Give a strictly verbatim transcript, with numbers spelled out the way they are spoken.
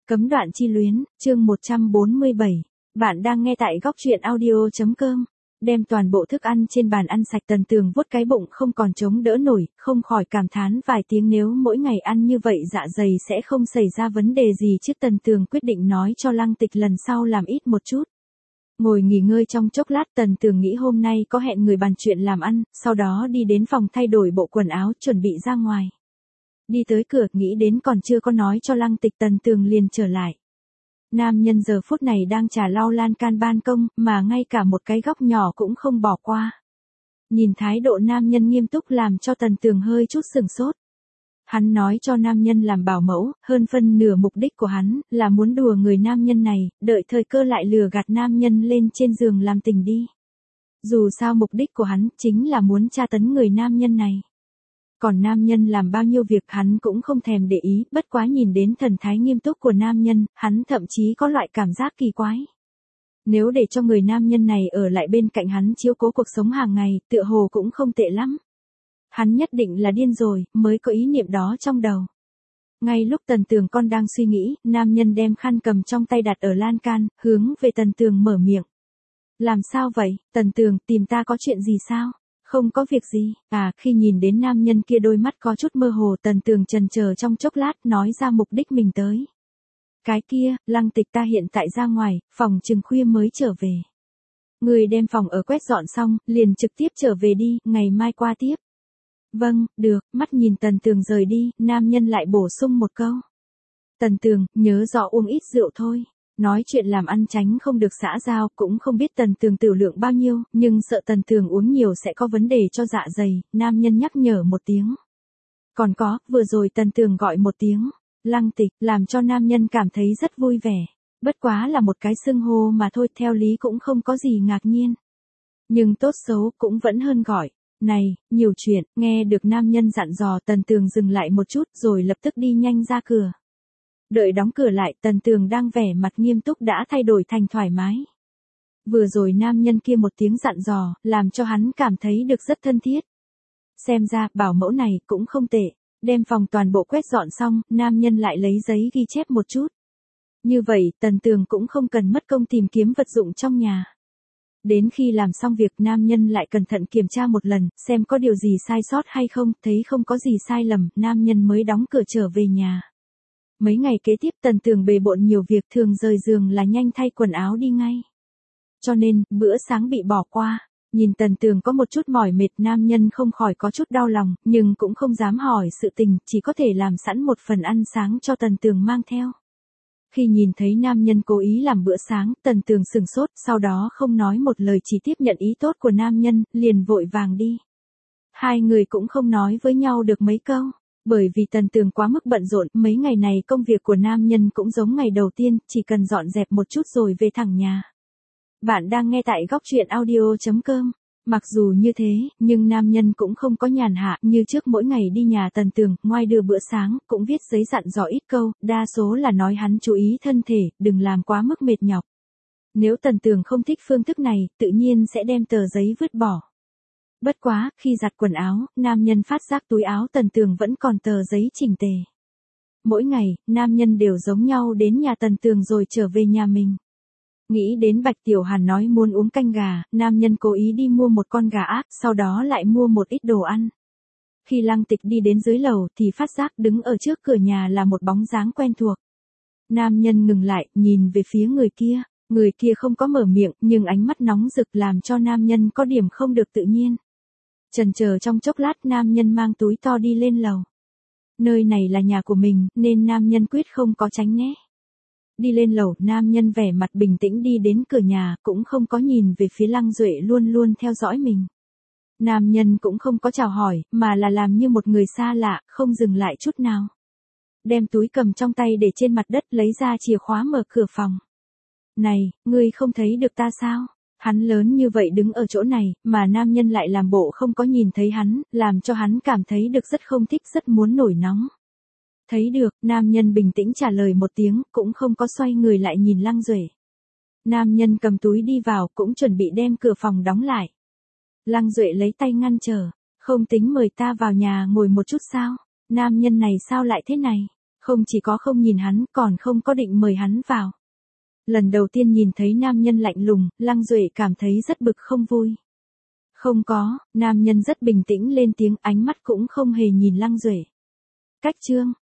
Cấm đoạn chi luyến, chương một trăm bốn mươi bảy. Bạn đang nghe tại góc truyện audio chấm com. Đem toàn bộ thức ăn trên bàn ăn sạch, Tần Tường vuốt cái bụng không còn chống đỡ nổi, không khỏi cảm thán vài tiếng, nếu mỗi ngày ăn như vậy dạ dày sẽ không xảy ra vấn đề gì chứ. Tần Tường quyết định nói cho Lăng Tịch lần sau làm ít một chút. Ngồi nghỉ ngơi trong chốc lát, Tần Tường nghĩ hôm nay có hẹn người bàn chuyện làm ăn, sau đó đi đến phòng thay đổi bộ quần áo chuẩn bị ra ngoài. Đi tới cửa, nghĩ đến còn chưa có nói cho Lăng Tịch, Tần Tường liền trở lại. Nam nhân giờ phút này đang trà lau lan can ban công, mà ngay cả một cái góc nhỏ cũng không bỏ qua. Nhìn thái độ nam nhân nghiêm túc làm cho Tần Tường hơi chút sửng sốt. Hắn nói cho nam nhân làm bảo mẫu, hơn phân nửa mục đích của hắn là muốn đùa người nam nhân này, đợi thời cơ lại lừa gạt nam nhân lên trên giường làm tình đi. Dù sao mục đích của hắn chính là muốn tra tấn người nam nhân này. Còn nam nhân làm bao nhiêu việc hắn cũng không thèm để ý, bất quá nhìn đến thần thái nghiêm túc của nam nhân, hắn thậm chí có loại cảm giác kỳ quái. Nếu để cho người nam nhân này ở lại bên cạnh hắn chiếu cố cuộc sống hàng ngày, tựa hồ cũng không tệ lắm. Hắn nhất định là điên rồi, mới có ý niệm đó trong đầu. Ngay lúc Tần Tường con đang suy nghĩ, nam nhân đem khăn cầm trong tay đặt ở lan can, hướng về Tần Tường mở miệng. Làm sao vậy, Tần Tường, tìm ta có chuyện gì sao? Không có việc gì, à, khi nhìn đến nam nhân kia đôi mắt có chút mơ hồ, Tần Tường chần chờ trong chốc lát nói ra mục đích mình tới. Cái kia, Lăng Tịch ta hiện tại ra ngoài, phòng chừng khuya mới trở về. Người đem phòng ở quét dọn xong, liền trực tiếp trở về đi, ngày mai qua tiếp. Vâng, được, mắt nhìn Tần Tường rời đi, nam nhân lại bổ sung một câu. Tần Tường, nhớ rõ uống ít rượu thôi. Nói chuyện làm ăn tránh không được xã giao, cũng không biết Tần Tường tiểu lượng bao nhiêu, nhưng sợ Tần Tường uống nhiều sẽ có vấn đề cho dạ dày, nam nhân nhắc nhở một tiếng. Còn có, vừa rồi Tần Tường gọi một tiếng, Lăng Tịch, làm cho nam nhân cảm thấy rất vui vẻ. Bất quá là một cái xưng hô mà thôi, theo lý cũng không có gì ngạc nhiên. Nhưng tốt xấu cũng vẫn hơn gọi. Này, nhiều chuyện, nghe được nam nhân dặn dò, Tần Tường dừng lại một chút rồi lập tức đi nhanh ra cửa. Đợi đóng cửa lại, Tần Tường đang vẻ mặt nghiêm túc đã thay đổi thành thoải mái. Vừa rồi nam nhân kia một tiếng dặn dò, làm cho hắn cảm thấy được rất thân thiết. Xem ra, bảo mẫu này cũng không tệ. Đem phòng toàn bộ quét dọn xong, nam nhân lại lấy giấy ghi chép một chút. Như vậy, Tần Tường cũng không cần mất công tìm kiếm vật dụng trong nhà. Đến khi làm xong việc, nam nhân lại cẩn thận kiểm tra một lần, xem có điều gì sai sót hay không, thấy không có gì sai lầm, nam nhân mới đóng cửa trở về nhà. Mấy ngày kế tiếp, Tần Tường bề bộn nhiều việc, thường rời giường là nhanh thay quần áo đi ngay. Cho nên, bữa sáng bị bỏ qua. Nhìn Tần Tường có một chút mỏi mệt, nam nhân không khỏi có chút đau lòng, nhưng cũng không dám hỏi sự tình, chỉ có thể làm sẵn một phần ăn sáng cho Tần Tường mang theo. Khi nhìn thấy nam nhân cố ý làm bữa sáng, Tần Tường sửng sốt, sau đó không nói một lời chỉ tiếp nhận ý tốt của nam nhân, liền vội vàng đi. Hai người cũng không nói với nhau được mấy câu. Bởi vì Tần Tường quá mức bận rộn, mấy ngày này công việc của nam nhân cũng giống ngày đầu tiên, chỉ cần dọn dẹp một chút rồi về thẳng nhà. Bạn đang nghe tại góc truyện audio chấm com. Mặc dù như thế, nhưng nam nhân cũng không có nhàn hạ, như trước mỗi ngày đi nhà Tần Tường, ngoài đưa bữa sáng, cũng viết giấy dặn dò ít câu, đa số là nói hắn chú ý thân thể, đừng làm quá mức mệt nhọc. Nếu Tần Tường không thích phương thức này, tự nhiên sẽ đem tờ giấy vứt bỏ. Bất quá, khi giặt quần áo, nam nhân phát giác túi áo Tần Tường vẫn còn tờ giấy chỉnh tề. Mỗi ngày, nam nhân đều giống nhau đến nhà Tần Tường rồi trở về nhà mình. Nghĩ đến Bạch Tiểu Hàn nói muốn uống canh gà, nam nhân cố ý đi mua một con gà ác, sau đó lại mua một ít đồ ăn. Khi Lăng Tịch đi đến dưới lầu thì phát giác đứng ở trước cửa nhà là một bóng dáng quen thuộc. Nam nhân ngừng lại, nhìn về phía người kia. Người kia không có mở miệng, nhưng ánh mắt nóng rực làm cho nam nhân có điểm không được tự nhiên. Chần chờ trong chốc lát, nam nhân mang túi to đi lên lầu. Nơi này là nhà của mình, nên nam nhân quyết không có tránh né. Đi lên lầu, nam nhân vẻ mặt bình tĩnh đi đến cửa nhà, cũng không có nhìn về phía Lăng Duệ luôn luôn theo dõi mình. Nam nhân cũng không có chào hỏi, mà là làm như một người xa lạ, không dừng lại chút nào. Đem túi cầm trong tay để trên mặt đất, lấy ra chìa khóa mở cửa phòng. Này, ngươi không thấy được ta sao? Hắn lớn như vậy đứng ở chỗ này, mà nam nhân lại làm bộ không có nhìn thấy hắn, làm cho hắn cảm thấy được rất không thích, rất muốn nổi nóng. Thấy được, nam nhân bình tĩnh trả lời một tiếng, cũng không có xoay người lại nhìn Lăng Duệ. Nam nhân cầm túi đi vào, cũng chuẩn bị đem cửa phòng đóng lại. Lăng Duệ lấy tay ngăn trở, không tính mời ta vào nhà ngồi một chút sao? Nam nhân này sao lại thế này? Không chỉ có không nhìn hắn, còn không có định mời hắn vào. Lần đầu tiên nhìn thấy nam nhân lạnh lùng, Lăng Duệ cảm thấy rất bực không vui. Không có, nam nhân rất bình tĩnh lên tiếng, ánh mắt cũng không hề nhìn Lăng Duệ. Cách chương,